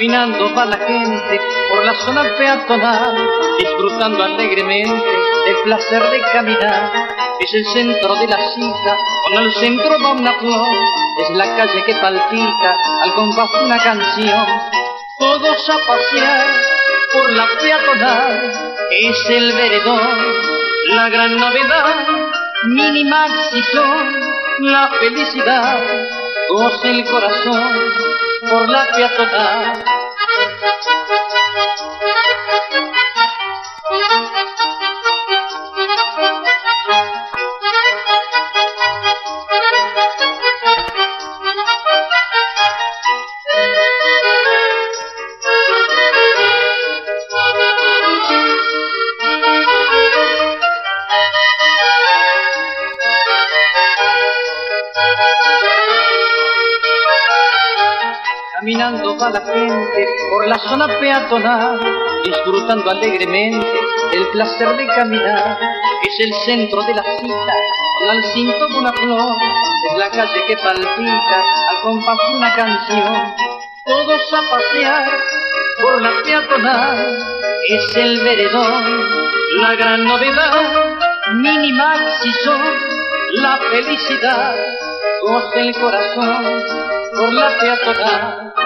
Caminando va la gente por la zona peatonal, disfrutando alegremente el placer de caminar. Es el centro de la cita, con al centro va una flor, es la calle que palpita al compás de una canción. Todos a pasear por la peatonal, es el veredor, la gran novedad. Mini maxi son la felicidad, goza el corazón por la peatonal. Caminando va la gente por la zona peatonal, disfrutando alegremente el placer de caminar. Es el centro de la cita, con al cinto de una flor, es la calle que palpita al compás de una canción. Todos a pasear por la peatonal, es el veredor, la gran novedad. Mini maxi son la felicidad, goza el corazón por la peatonal.